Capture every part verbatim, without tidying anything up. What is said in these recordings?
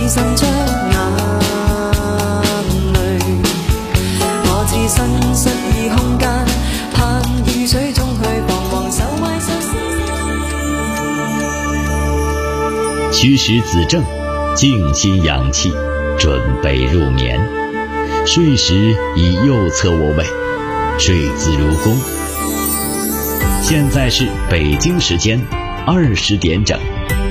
滲出眼淚，我置身失意空間，盼雨水中去彷徨，手挽手虚实子正，静心养气，准备入眠。睡时以右侧卧位，睡姿如弓。现在是北京时间二十点整。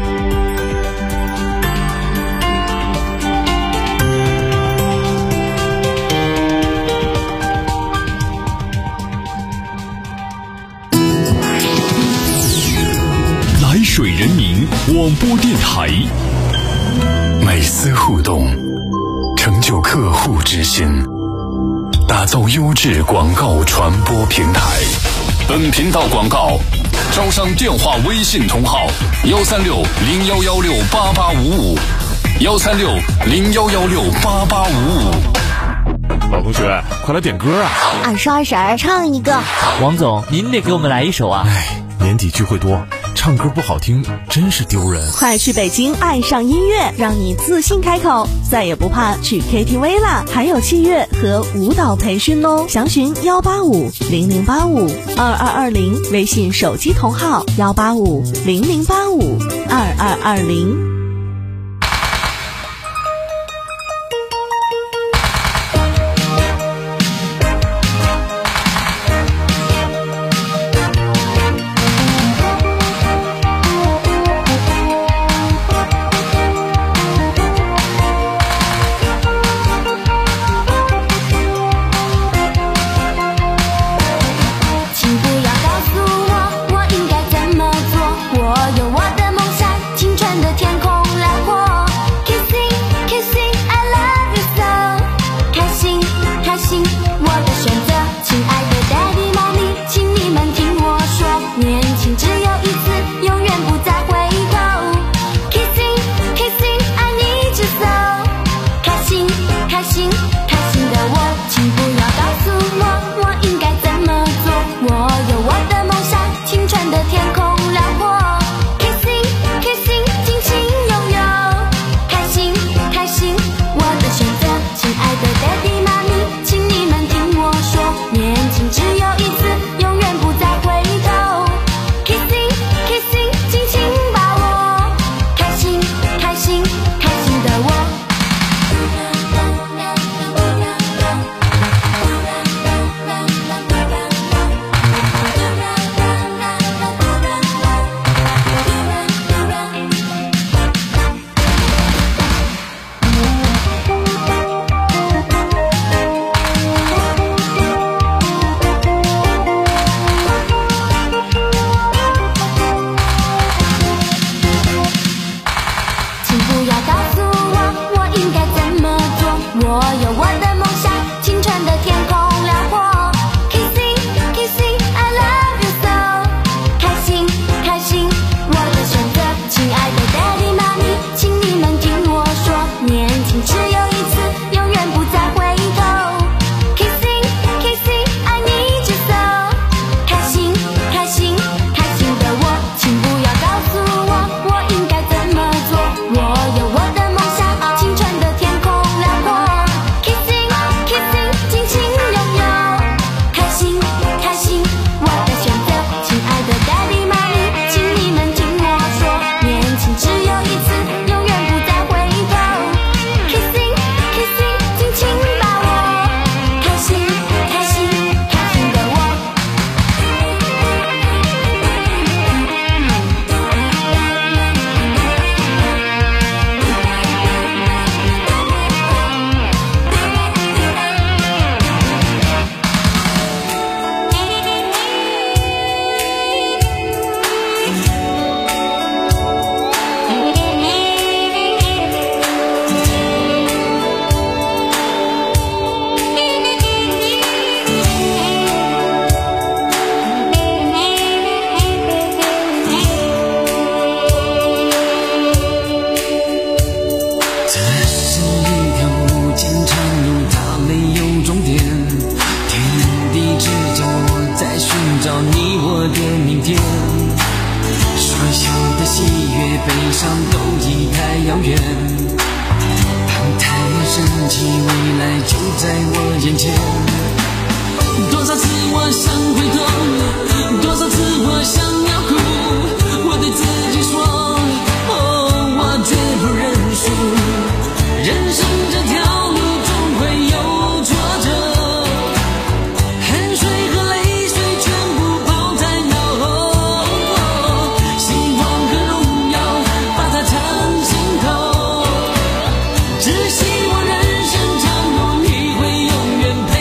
来水人民广播电台， 每丝互动，成就客户之心，打造优质广告传播平台。本频道广告招商电话微信同号：幺三六零幺幺六八八五五，幺三六零幺幺六八八五五。 老同学，快来点歌啊！ 二叔二婶儿唱一个。 王总，您得给我们来一首啊！ 哎，年底聚会多，唱歌不好听真是丢人。 快去北京爱上音乐，让你自信开口，再也不怕去 K T V 啦！还有器乐和舞蹈培训哦，详询幺八五零零八五二二二零，微信手机同号幺八五零零八五二二二零。 我有我的梦想，青春的天空。 在我眼前。多少次我想回头，多少次我想要哭，我对自己说，哦，我绝不认输。人生这条路总会有挫折，汗水和泪水全部抛在脑后，希望和荣耀把它藏心头，只希望人生长路你会永远陪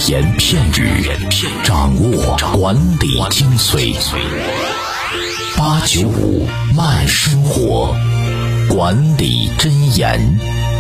言片语，掌握管理精髓。八九五慢生活，管理箴言。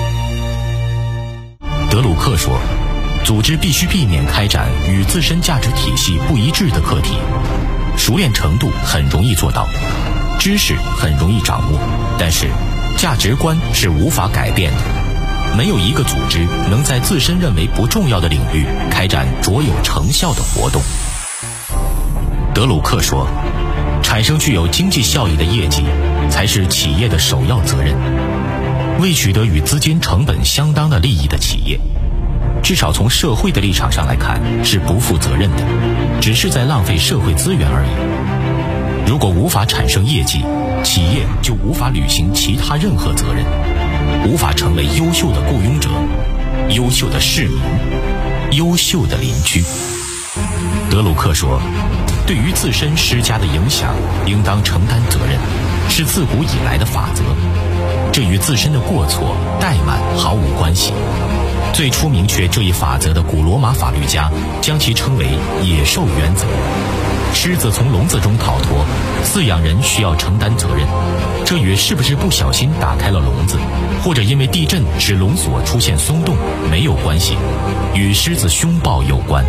德鲁克说，组织必须避免开展与自身价值体系不一致的课题。熟练程度很容易做到，知识很容易掌握，但是价值观是无法改变的。没有一个组织能在自身认为不重要的领域开展卓有成效的活动。德鲁克说，产生具有经济效益的业绩才是企业的首要责任。未取得与资金成本相当的利益的企业，至少从社会的立场上来看是不负责任的，只是在浪费社会资源而已。如果无法产生业绩，企业就无法履行其他任何责任，无法成为优秀的雇佣者、优秀的市民、优秀的邻居。德鲁克说，对于自身施加的影响应当承担责任，是自古以来的法则，这与自身的过错、怠慢毫无关系。最初明确这一法则的古罗马法律家将其称为野兽原则。狮子从笼子中逃脱，饲养人需要承担责任，这与是不是不小心打开了笼子，或者因为地震使笼锁出现松动没有关系，与狮子凶暴有关。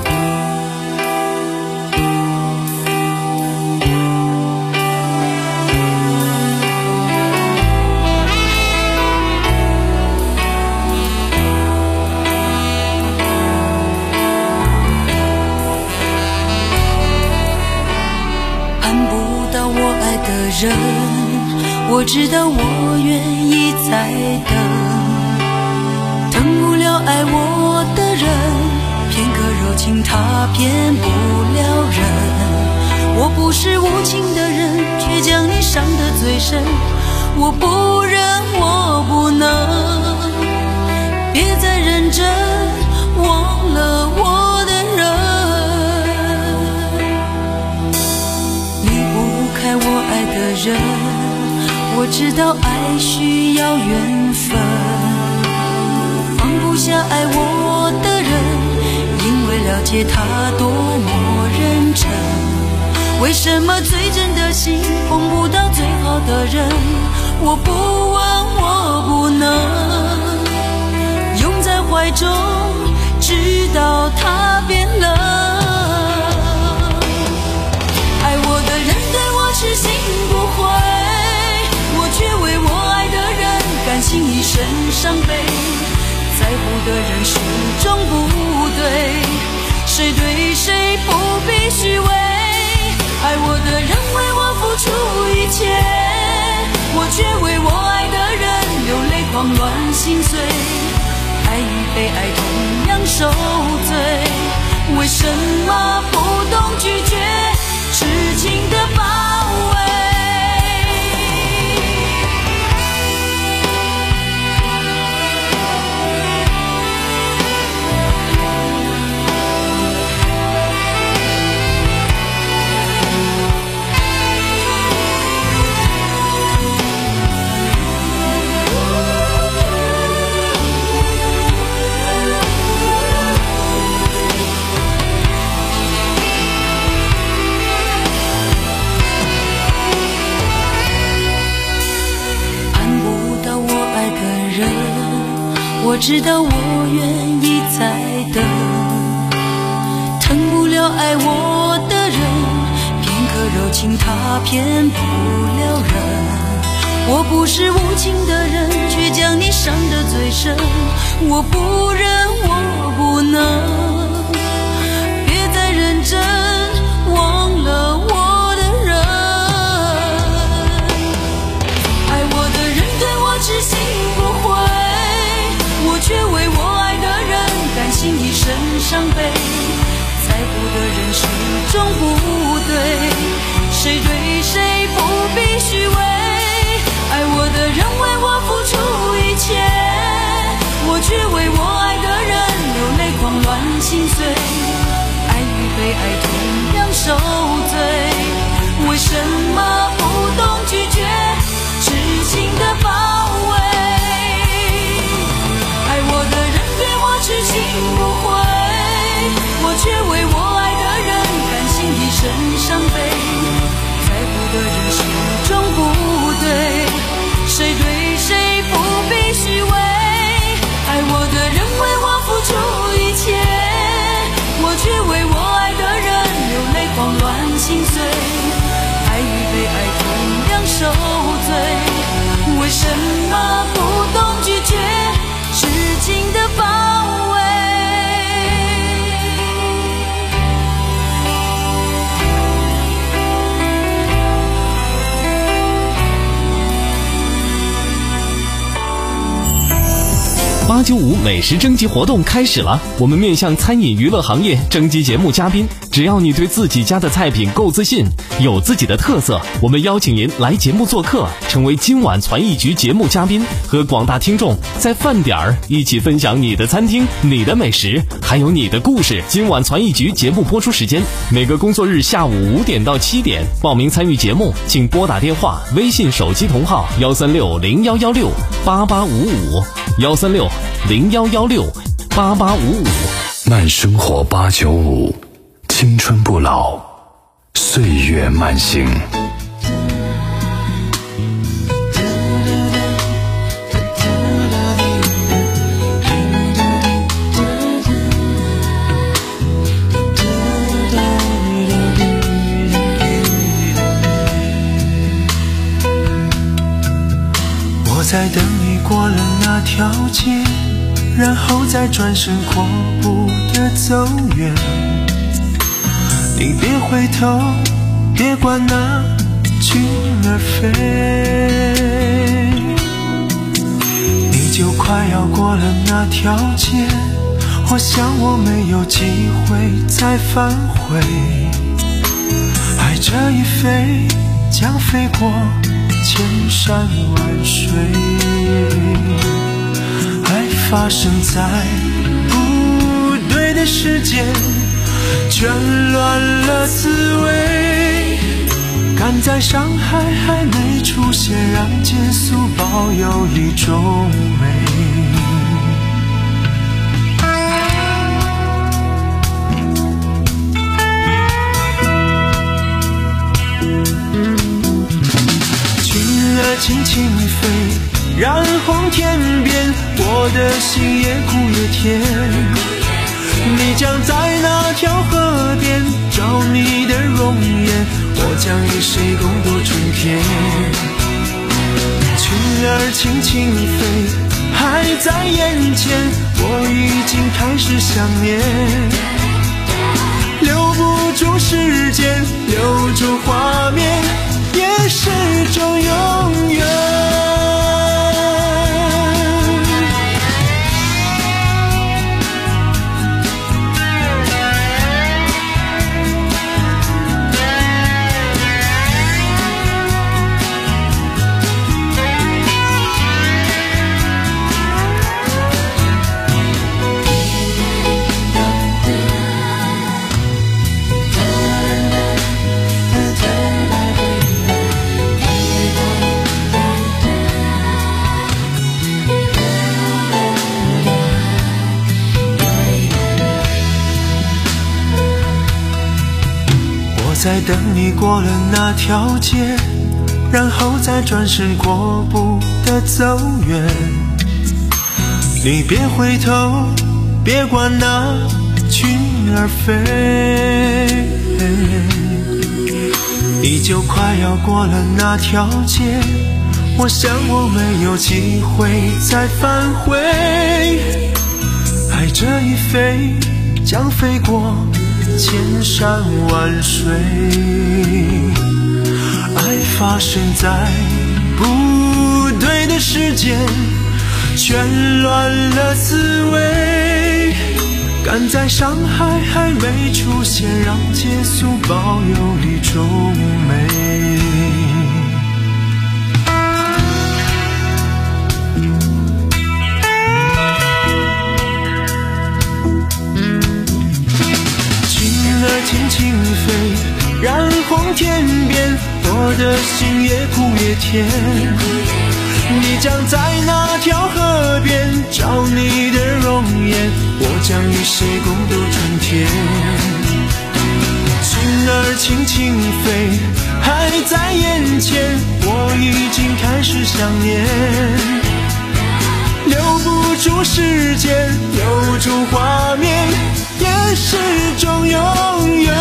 人，我知道我愿意再等，等不了爱我的人，片刻柔情他骗不了人。我不是无情的人，却将你伤得最深。我不忍，我不能，别再认真，忘了我的人。我爱的人，我知道爱需要缘分，放不下爱我的人，因为了解他多么认真。为什么最真的心碰不到最好的人？我不问，我不能拥在怀中，直到他变冷。爱我的人对我痴心不悔，我却为我爱的人甘心一生伤悲。在乎的人始终不对，谁对谁不必虚伪。爱我的人为我付出一切，我却为我爱的人流泪狂乱心碎。爱与被爱同样受罪，为什么不懂拒绝痴情的包围？我知道我愿意再等，疼不了爱我的人，片刻柔情他骗不了人。我不是无情的人，却将你伤得最深。我不忍，我不能，别再认真，忘了我的人。爱我的人对我痴心不悔，我却为我爱的人甘心一生伤悲。在乎的人始终不对，谁对谁不必虚伪。爱我的人为我付出一切，我却为我爱的人流泪狂乱心碎。爱与被爱同样受罪，为什么不懂拒绝痴情的包围？爱我的人对我痴心不悔， 八九五美食征集活动开始了，我们面向餐饮娱乐行业征集节目嘉宾，只要你对自己家的菜品够自信，有自己的特色，我们邀请您来节目做客，成为今晚传艺局节目嘉宾，和广大听众在饭点儿一起分享你的餐厅、你的美食，还有你的故事。今晚传艺局节目播出时间每个工作日下午五点到七点，报名参与节目请拨打电话、微信手机同号幺三六零幺幺六八八五五幺三六零幺幺六八八五五。 慢生活八九五，青春不老，岁月慢行。 我在等你过了那条街，然后再转身阔步的走远。你别回头，别管那群儿飞，你就快要过了那条街，我想我没有机会再返回。爱这一飞，将飞过千山万水，爱发生在不对的时间，圈乱了滋味，赶在伤害还没出现，让结束保有一种美。轻轻飞，染红天边，我的心也苦也甜。你将在那条河边找你的容颜，我将与谁共度春天。群儿轻轻飞，还在眼前，我已经开始想念。留不住时间，留住画面，也是种永远。在等你过了那条街，然后再转身阔步的走远。你别回头，别管那群儿飞，你就快要过了那条街，我想我没有机会再返回。爱这一飞，将飞过千山万水，爱发生在不对的时间，圈乱了滋味，赶在伤害还没出现，让结束保有一种美。轻轻飞，染红天边，我的心也苦也甜。你将在那条河边找你的容颜，我将与谁共度春天。群儿轻轻飞，还在眼前，我已经开始想念。留不住时间，留住画面，也是种永远。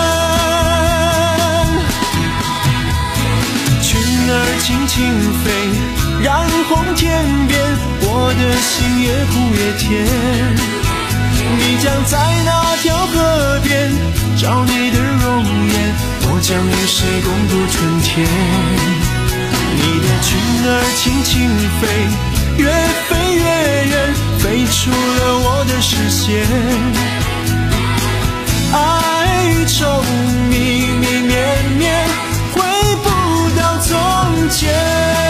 群儿轻轻飞，染红天边，我的心也苦也甜。你将在那条河边找你的容颜，我将与谁共度春天。你的群儿轻轻飞，越飞越远，飞飞出了我的视线，爱愁密密绵绵，回不到从前。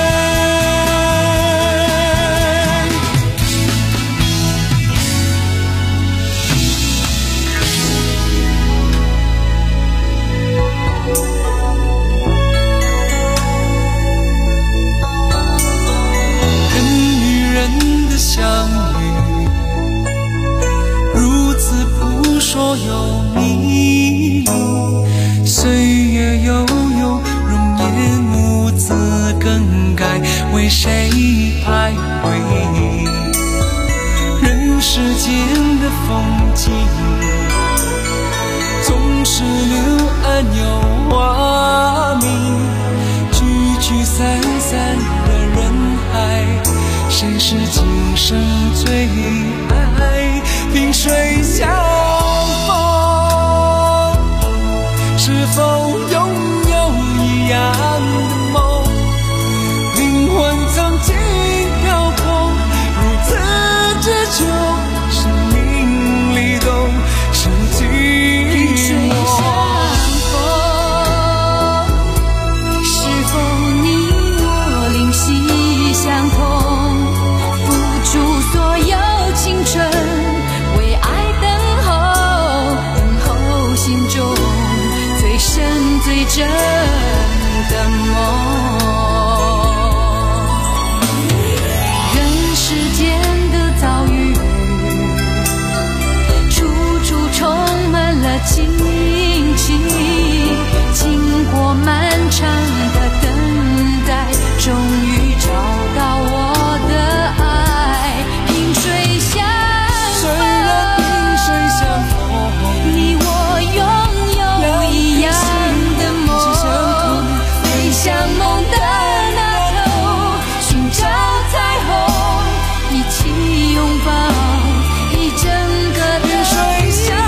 相遇如此扑朔有迷离，岁月悠悠，容颜兀自更改，为谁徘徊？人世间的风景，总是柳暗有花明，聚聚散散的人海，谁是今生最爱？萍水相逢，是否拥有一样的梦？灵魂曾经飘空，如此之久，生命里都是寂寞。最真的梦，人世间的遭遇，处处充满了惊奇。经过漫长的等待，终于找到我的爱。萍水相逢，虽然萍水相逢，你我拥有一样像梦的那头，寻找彩虹，一起拥抱一整个的水相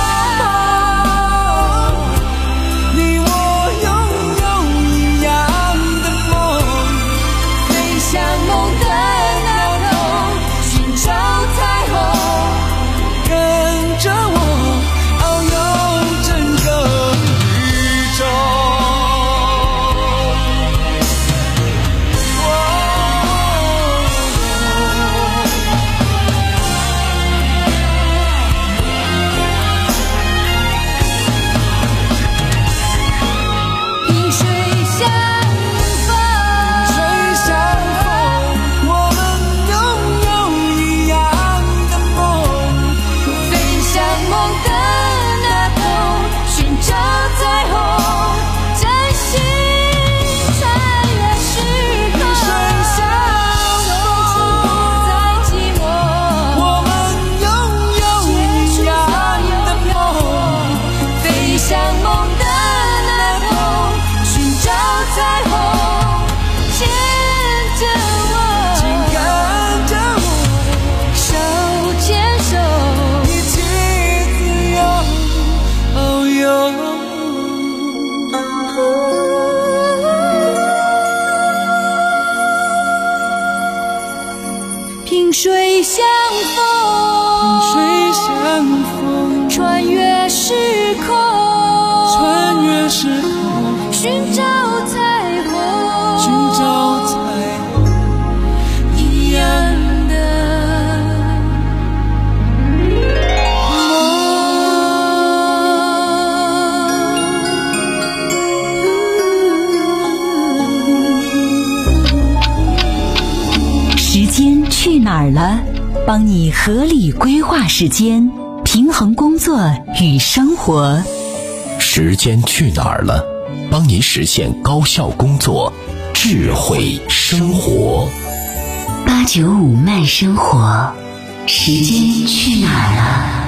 逢。你我拥有一样的梦，飞向梦的那头，寻找彩虹，跟着我遨游整个宇宙。萍水相逢，萍水相逢，穿越时空，穿越时空，寻找彩虹，寻找彩虹，一样的梦。时间去哪儿了？帮你合理规划时间，平衡工作与生活。 时间去哪儿了？帮你实现高效工作，智慧生活。 八九五慢生活，时间去哪儿了？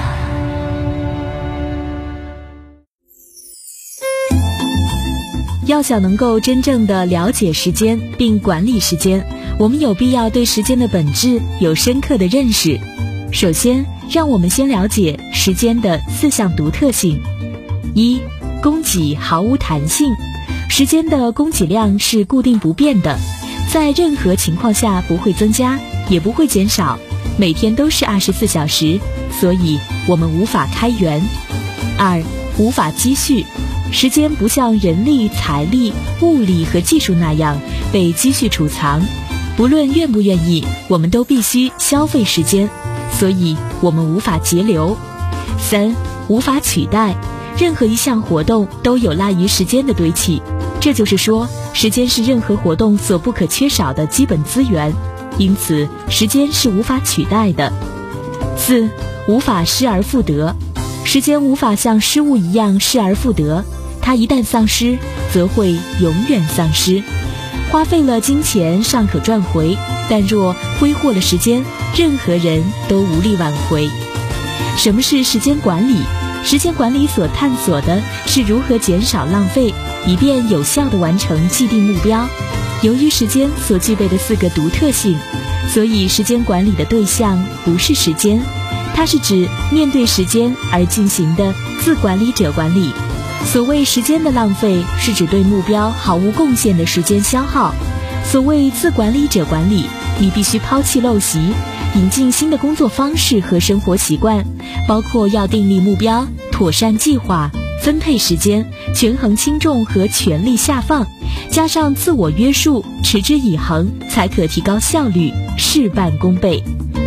要想能够真正的了解时间并管理时间，我们有必要对时间的本质有深刻的认识。首先，让我们先了解时间的四项独特性。一、供给毫无弹性。时间的供给量是固定不变的，在任何情况下不会增加，也不会减少。 每天都是二十四小时，所以我们无法开源。二、无法积蓄，时间不像人力、财力、物力和技术那样被积蓄储藏，不论愿不愿意，我们都必须消费时间，所以我们无法节流。三、无法取代，任何一项活动都有赖于时间的堆砌，这就是说，时间是任何活动所不可缺少的基本资源，因此时间是无法取代的。四、无法失而复得，时间无法像失物一样失而复得，它一旦丧失，则会永远丧失。花费了金钱尚可赚回，但若挥霍了时间，任何人都无力挽回。什么是时间管理？时间管理所探索的是如何减少浪费，以便有效地完成既定目标。由于时间所具备的四个独特性，所以时间管理的对象不是时间，它是指面对时间而进行的自管理者管理。所谓时间的浪费，是指对目标毫无贡献的时间消耗。所谓自管理者管理，你必须抛弃陋习，引进新的工作方式和生活习惯，包括要订立目标、妥善计划、分配时间、权衡轻重和权力下放，加上自我约束，持之以恒，才可提高效率，事半功倍。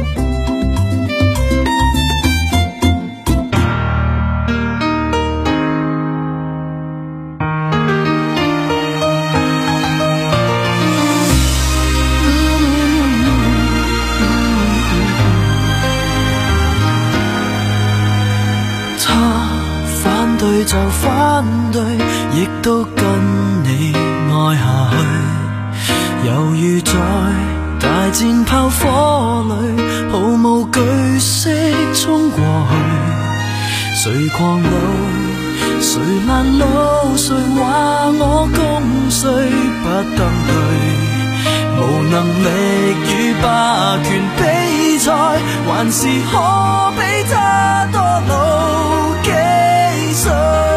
就反對，亦都跟你愛下去，猶如在大戰炮火裏，毫無懼色衝過去。誰狂怒，誰攔路，誰話我功衰不登對，無能力與霸權比賽，還是可比他多老幾歲。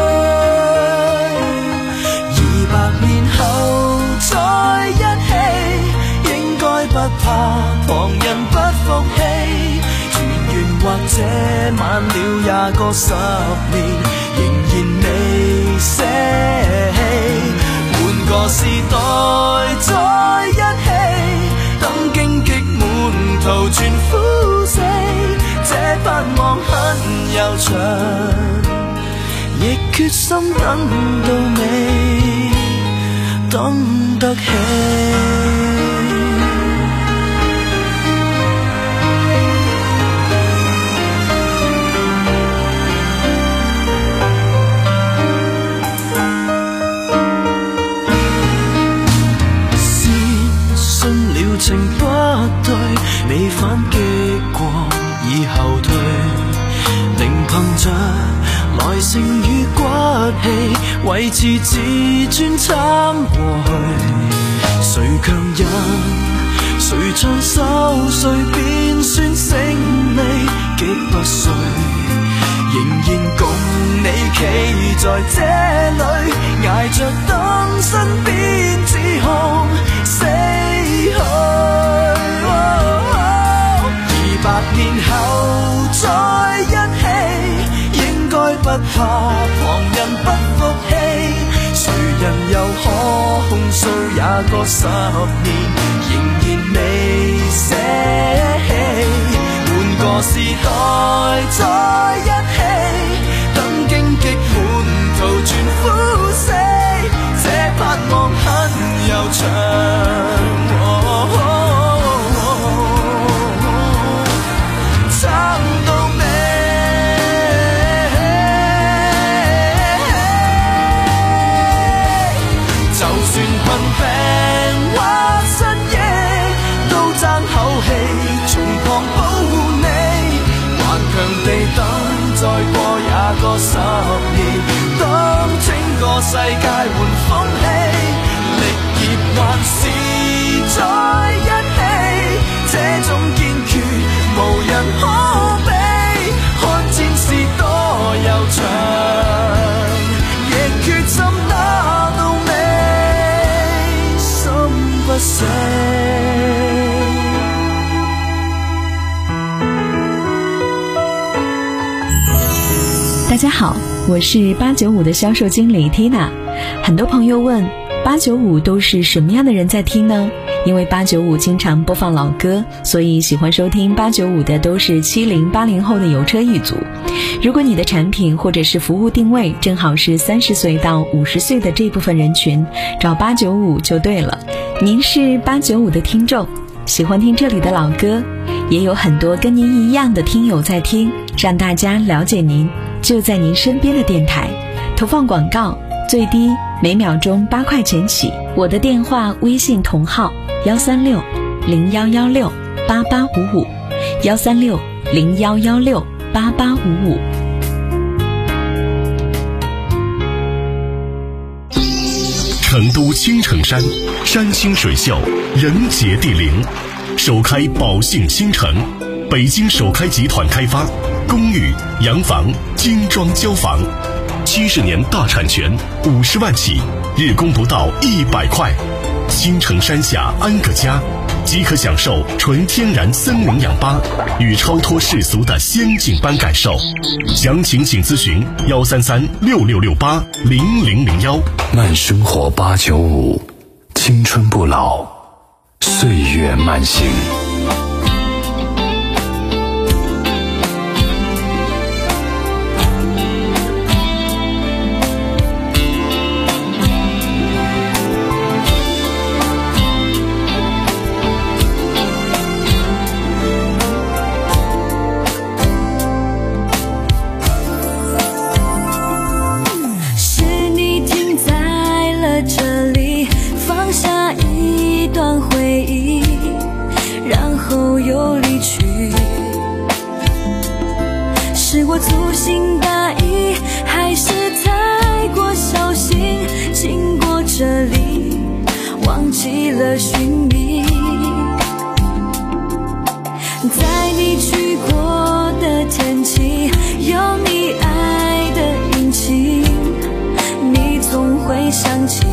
二百年後再一起，應該不怕旁人不服氣，團圓或者晚了廿個十年，仍然未捨棄。換個時代再一起，等荊棘滿途全枯死，這盼望很悠長，亦決心等到尾，等得起。情不對，你反擊過已後退，仍憑着耐性與骨氣，維持自尊撐過去。誰強忍，誰唱首，誰便算勝利，擊不碎，仍然共你企在這裏，捱着等身邊指控死去。二百年後再一起，應該不怕旁人不服氣，誰人又可控訴也個十年，仍然未捨棄。換個時代再一起，等荊棘滿途全枯死，這盼望很悠長。再過廿個十年，當整個世界換風氣，力竭還是在一起，這種堅決無人可比，看戰事多悠長，亦決心打到尾，心不死。 大家好，我是八九五的销售经理 Tina。 很多朋友问八九五都是什么样的人在听呢？因为八九五经常播放老歌，所以喜欢收听八九五的都是七零八零后的油车一族。如果你的产品或者是服务定位正好是三十岁到五十岁的这部分人群，找八九五就对了。您是八九五的听众，喜欢听这里的老歌，也有很多跟您一样的听友在听，让大家了解您，就在您身边的电台。投放广告最低每秒钟八块钱起，我的电话微信同号幺三六零幺幺六八八五五，幺三六零幺幺六八八五五。 成都青城山，山清水秀，人杰地灵，首开宝兴新城，北京首开集团开发，公寓、洋房、精装交房，七十年大产权，五十万起，日供不到一百块。青城山下安个家，即可享受纯天然森林氧吧与超脱世俗的仙境般感受。详情请咨询幺三三六六六八零零零幺。 慢生活八九五，青春不老，岁月慢行。 是我粗心大意，还是太过小心，经过这里忘记了寻觅，在你去过的天气，有你爱的阴晴，你总会想起，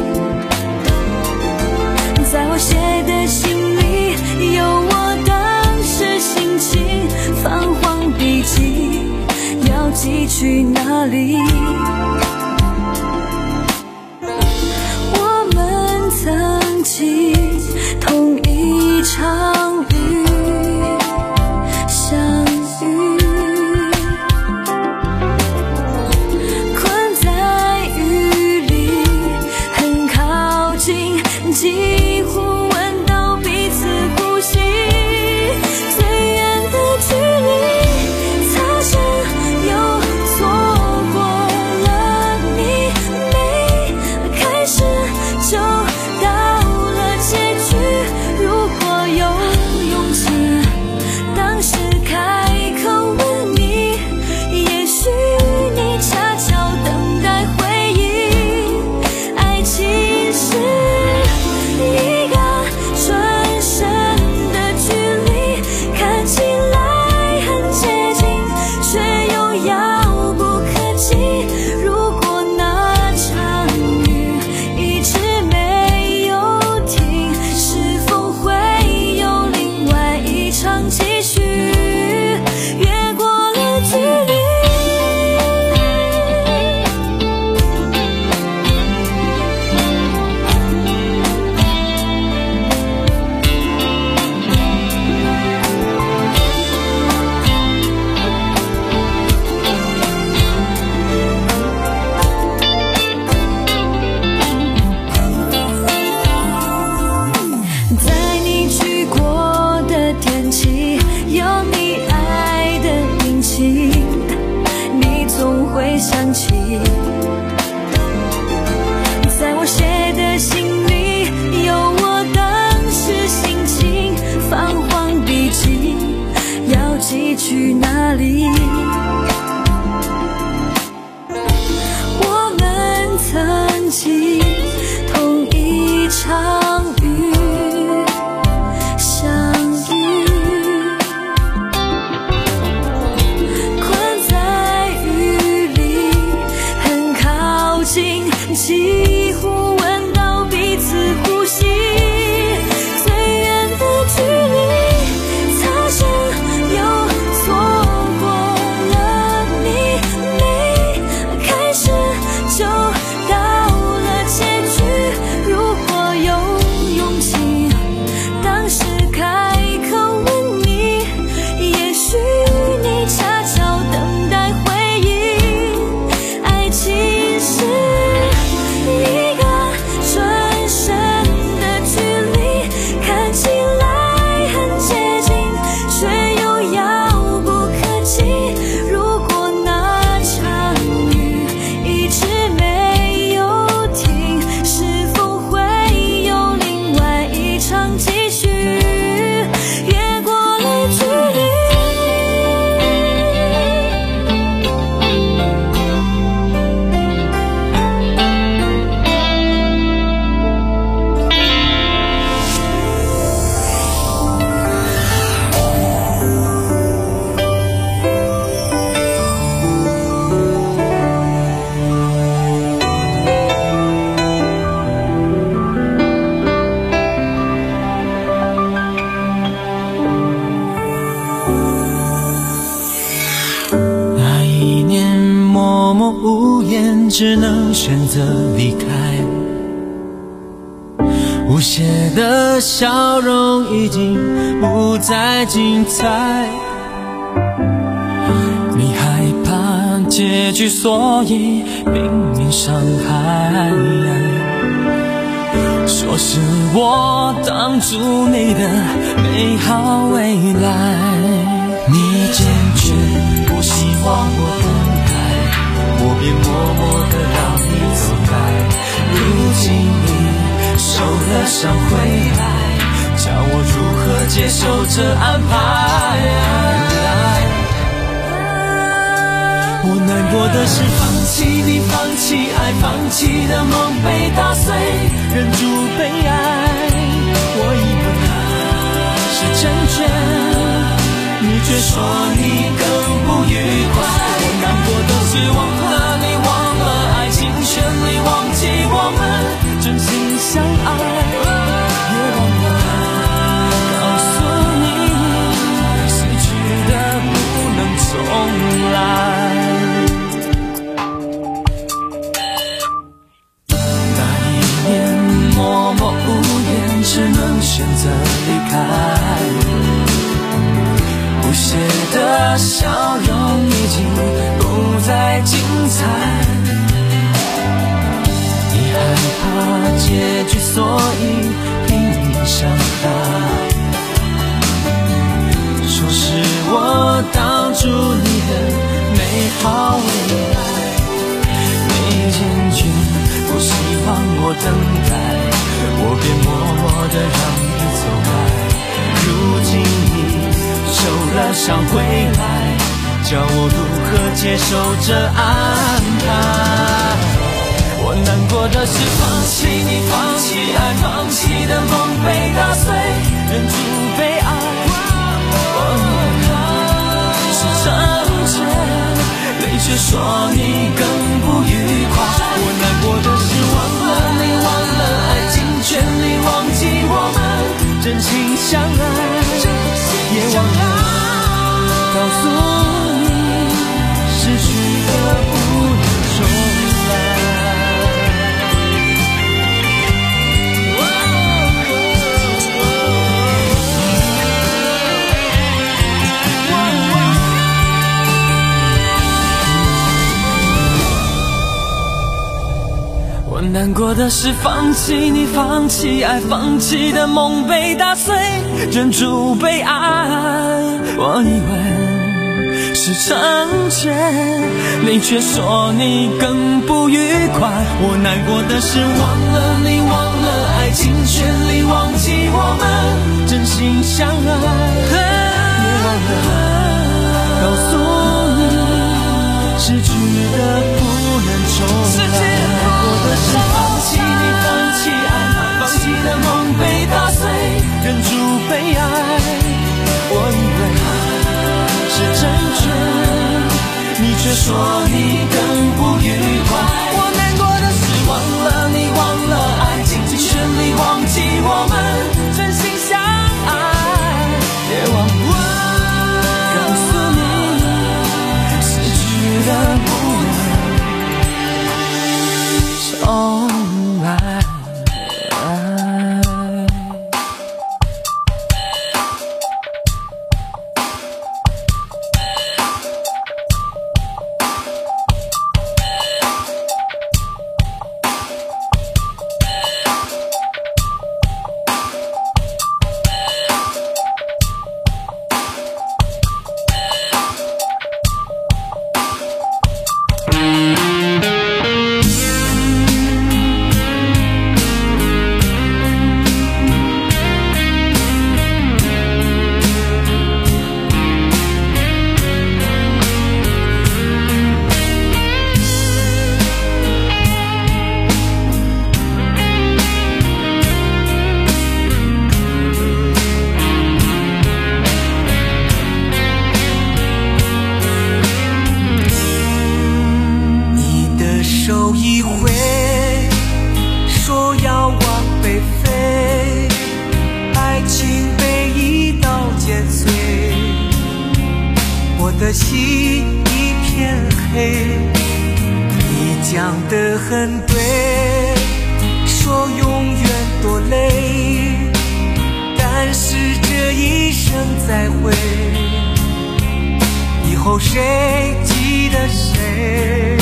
在我写的信里有我当时心情，泛黄笔记要寄去哪里？我们曾经同一场雨相遇，困在雨里很靠近，几乎闻到彼此呼吸，最远的距离擦身又错过了你，没开始就到了结局。如果有勇气当时开口问你，也许你恰巧等待回应。爱情是一个转身的距离，看起来很接近，却又遥不可及。如果那场雨一直没有停，是否会有另外一场继续，越过了距离？在你去过的天气，有你爱的阴晴，你总会想起，在我写的信里有我当时心情，泛黄笔记要寄去哪里？我们曾经同一场雨相遇，困在雨里很靠近，几乎闻到彼此呼吸，最远的距离擦身又错过了你，没默无言，只能选择离开。无邪的笑容已经不再精彩，你害怕结局，所以拼命伤害。说是我挡住你的美好未来，你坚决不希望我等待，我便默默地让你走开。如今你受了伤回来，叫我如何接受这安排？我难过的是放弃你，放弃爱，放弃的梦被打碎，忍住悲哀。我以为是成全，你却说你更不愉快。我难过的是忘了你，忘了爱情旋律，忘记我们真心相爱，也忘了告诉你，失去的不能重来。只能选择离开，不屑的笑容已经不再精彩，你害怕结局，所以拼命伤害。说是我挡住你的美好未来，你坚决不希望我等待，我便默默地让你走开。如今你受了伤回来，叫我如何接受这安排？我难过的是放弃你，放弃爱，放弃的梦被打碎，忍住悲哀。我以为是成全，你却说你更不愉快。我难过的是忘了你，忘了爱情全力，忘记我们真心相爱，也忘了告诉你，失去的不能重来。我难过的是放弃你，放弃爱，放弃的梦被打碎，忍住悲哀。我以为是成全，你却说你更不愉快。我难过的是忘了你，忘了爱情旋律，忘记我们真心相爱，也忘了告诉你，失去的不能重来。我是放弃你，放弃爱，放弃的梦被打碎，忍住悲哀。我以为是成全，你却说你更不愉快。我难过的是忘了你，忘了爱情旋律，忘记我们真心相爱，也忘了告诉你，失去的不重来。 的心一片黑， 讲得很对，说永远多累，但是这一生再会，以后谁记得谁？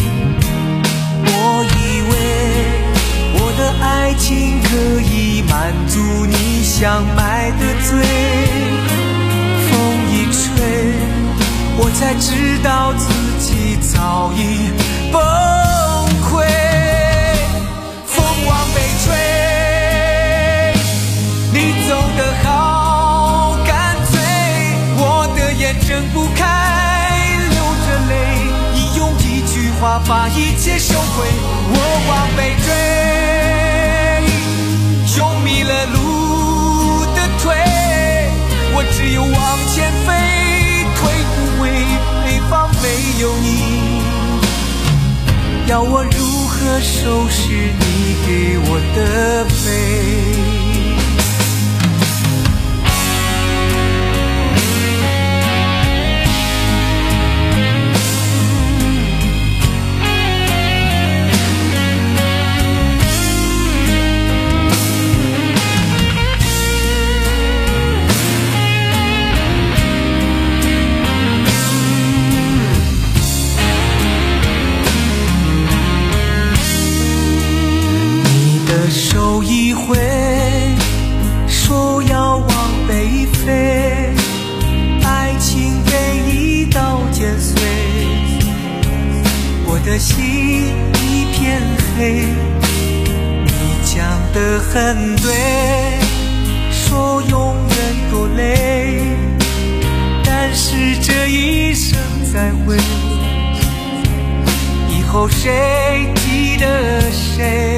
我以为我的爱情可以满足你想买的醉，风一吹，我才知道自己早已崩溃。风往北吹，你走得好干脆，我的眼睁不开，流着泪，你用一句话把一切收回。我往北追，用迷了路的腿，我只有往前飞，退不回，北方没有你，要我如何收拾你给我的悲？手一挥，说要往北飞，爱情被一刀剪碎，我的心一片黑。你讲得很对，说永远多累，但是这一生再会，以后谁记得谁？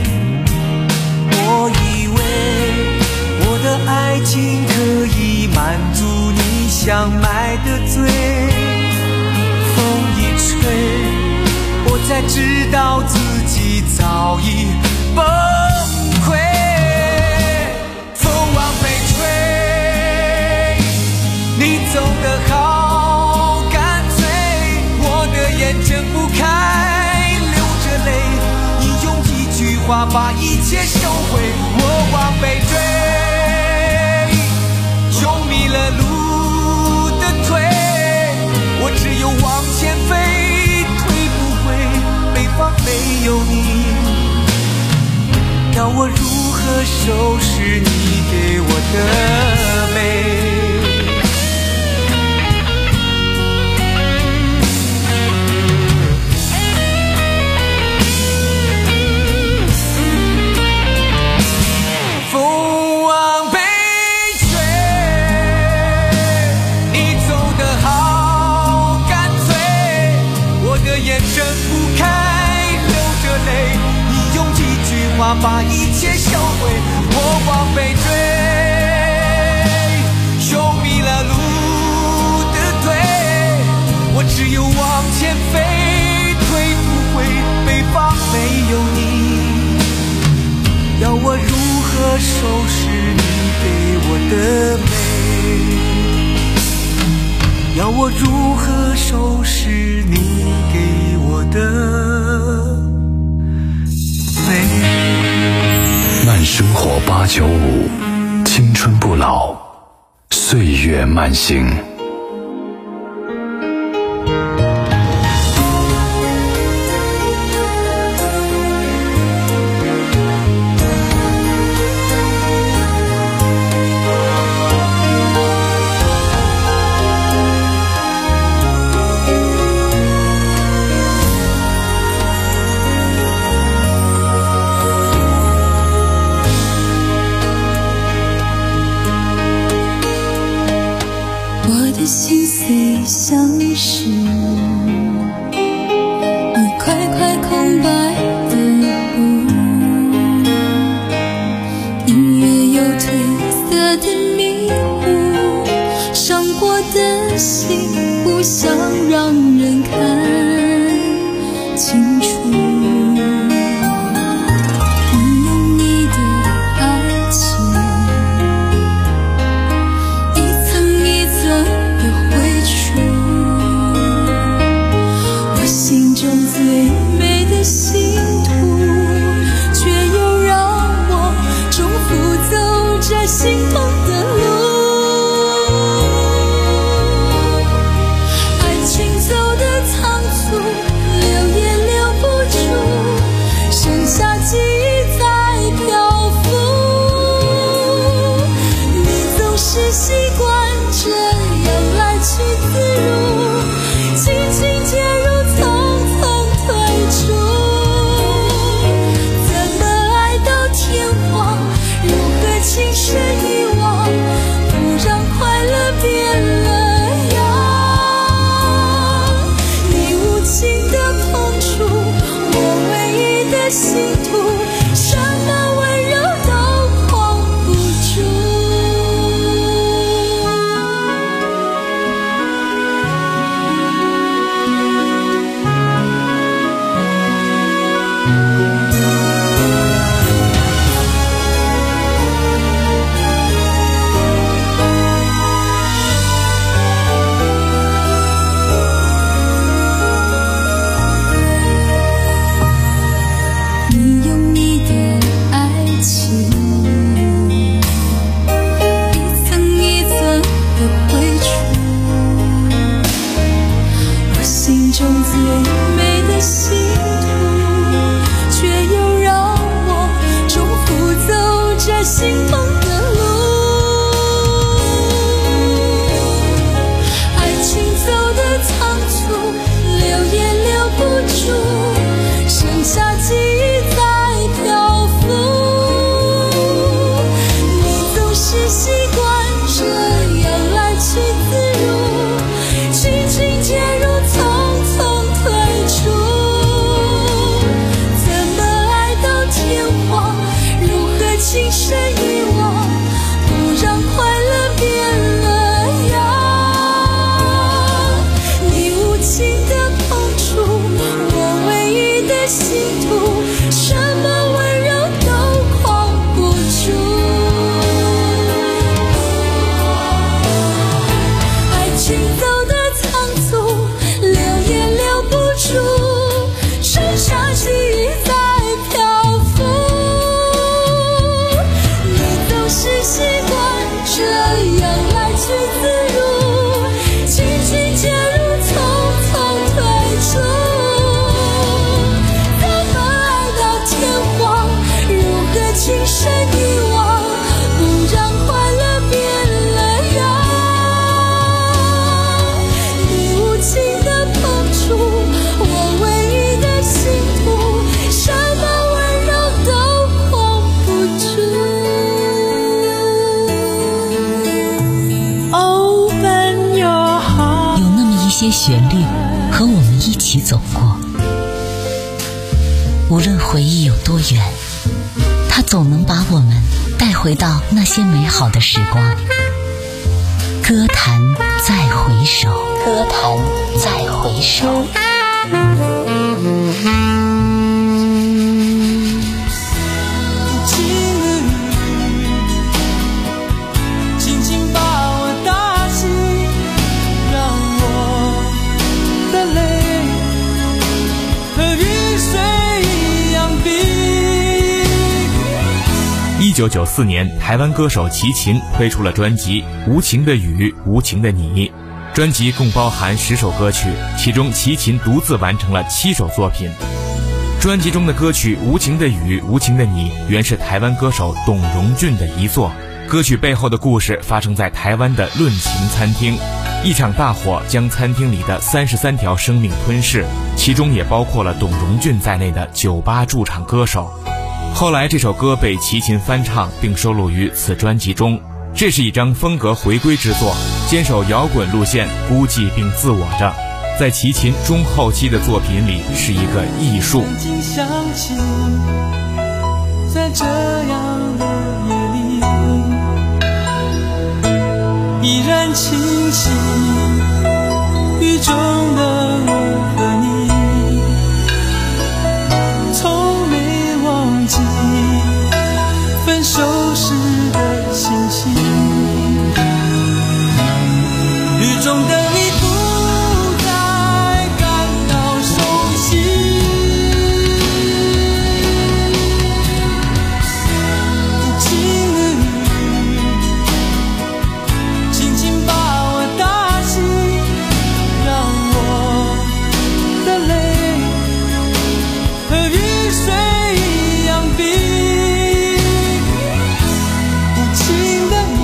我以为我的爱情可以满足你想买的醉，风一吹，我才知道自己早已崩溃。风往北吹，你走得好干脆，我的眼睁不开，流着泪，你用一句话把一切收回。我往北追，用迷了路的腿，我只有往前飞，退不回，北方没有你，要我如何收拾你给我的美？把一切销毁，我往北追，用迷了路的腿，我只有往前飞，退不回，北方没有你，要我如何收拾你给我的美？要我如何收拾你给我的美？ 慢生活八九五，青春不老，岁月慢行。 心碎像是一块块空白的布，音乐有褪色的迷雾，伤过的心不想让人看清楚。你用你的爱情一层一层的绘出我心中最美些旋律和我们一起走过。无论回忆有多远，它总能把我们带回到那些美好的时光。歌坛再回首，歌坛再回首。 一九九四年，台湾歌手齐秦推出了专辑《无情的雨，无情的你》。专辑共包含十首歌曲，其中齐秦独自完成了七首作品。专辑中的歌曲《无情的雨，无情的你》原是台湾歌手董荣俊的遗作。歌曲背后的故事发生在台湾的论情餐厅，一场大火将餐厅里的三十三条生命吞噬，其中也包括了董荣俊在内的酒吧驻场歌手。后来这首歌被齐秦翻唱并收录于此专辑中，这是一张风格回归之作，坚守摇滚路线，孤寂并自我着，在齐秦中后期的作品里是一个艺术。 曾经想起在这样的夜里，依然清晰雨中的我和你，从没忘记分手时的心情。雨中的你不再感到熟悉，无情的雨轻轻把我打醒，让我的泪和雨水一样冰。无情的你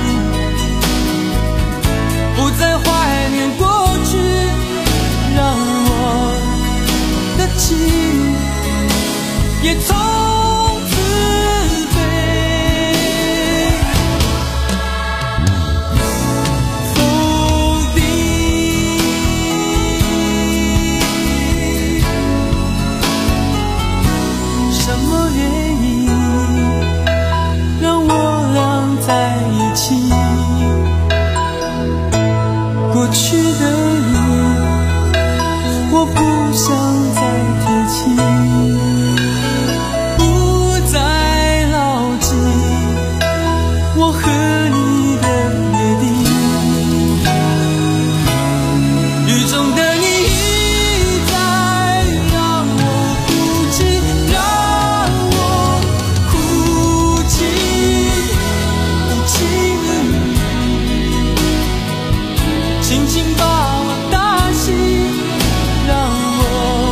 不再怀念过去，让我的情也从此飞。否定什么原因让我俩在一起？过去的路，我不想再提起，不再牢记我和你的约定。雨中的你一再让我哭泣，让我哭泣，无情的雨轻轻把我打醒，让我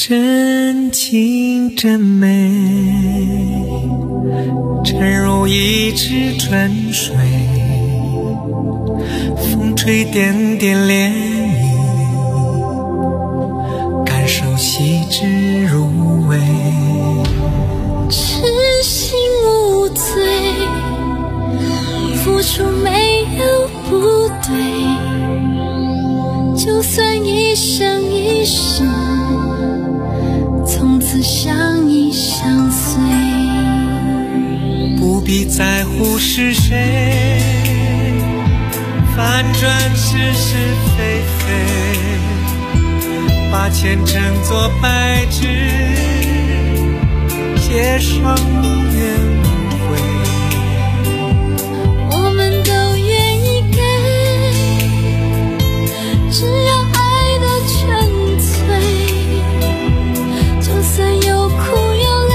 真情真美，沉入一池春水，风吹点点涟漪，感受细致入微， 痴心无罪，付出没有不对，就算一生一世从此相依相随， 不必在乎是谁，反转是是非非，把前程作白纸，写上无怨无悔。 我们都愿意给，只要爱的纯粹，就算有苦有泪，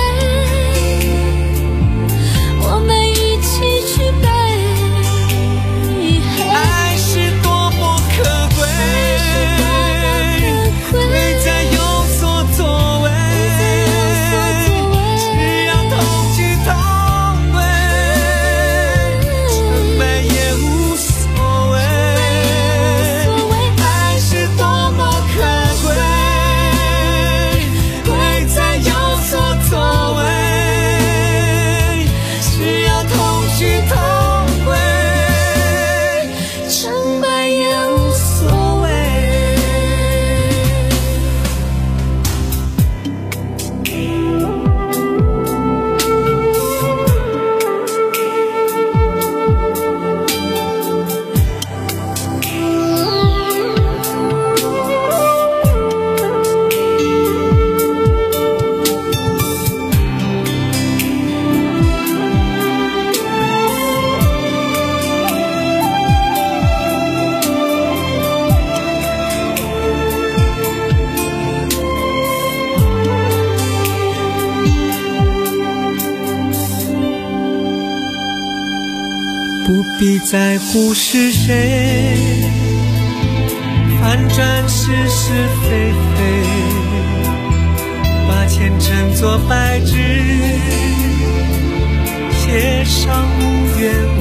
我们一起去背。 爱是多么可贵，贵在有所作为，只要同去同归，成败也无所谓。爱是多么可贵，贵在有所作为，只要同去同归，成败也无所谓。不必在乎是谁，反转是是非非，把前程作白纸，写上无怨无